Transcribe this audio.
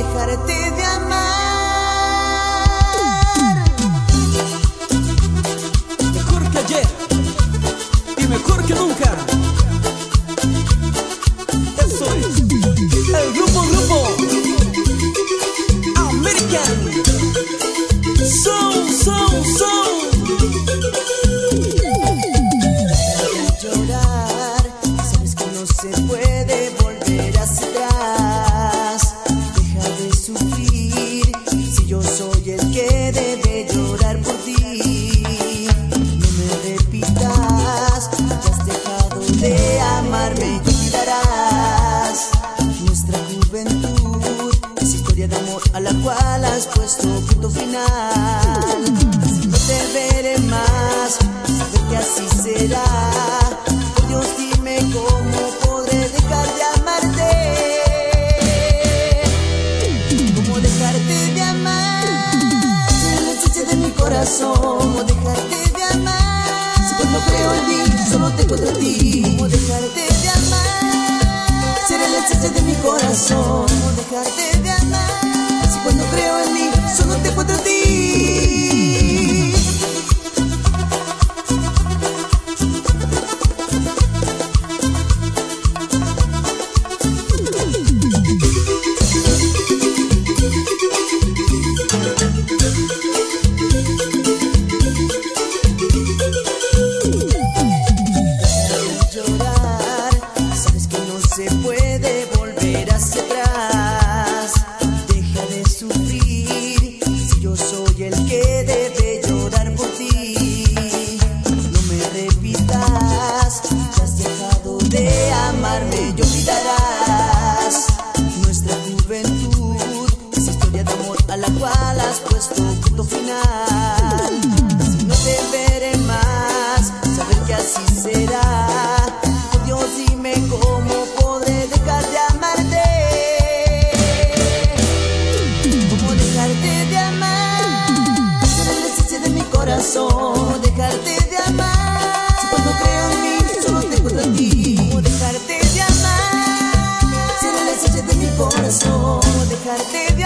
dejarte de amar. Mejor que ayer y mejor que nunca. Eso es el grupo American Soul. Llorar, sabes que no se puede volver hacia atrás. Deja de sufrir, si yo soy el que debe llorar por ti. No me repitas, ya has dejado de amarme y olvidarás nuestra juventud, esa historia de amor a la cual has puesto punto final. Así no te veré más, saber que así será. Por Dios, dime cómo podré dejar de amarte. ¿Cómo dejarte de amar? Si la esencia de mi corazón, ¿cómo dejarte de amar? Si cuando creo en mí solo te encuentro a ti. ¿Cómo dejarte de amar? Será la esencia de mi corazón. ¿Cómo dejarte de amar? Si cuando creo en mí solo te encuentro a ti. Se puede volver hacia atrás. Deja de sufrir, si yo soy el que debe llorar por ti. No me repitas, ya has dejado de amarme y olvidarás nuestra juventud, esa historia de amor a la cual has puesto punto final. Si no te veré más, saber que así será. Por Dios, dime cómo podré dejar de amarte. ¿Cómo dejarte de amar? Será la esencia de mi corazón. Dejarte de amar. Si cuando creo en mí solo te encuentro a ti. ¿Cómo dejarte de amar? Será la esencia de mi corazón. Dejarte de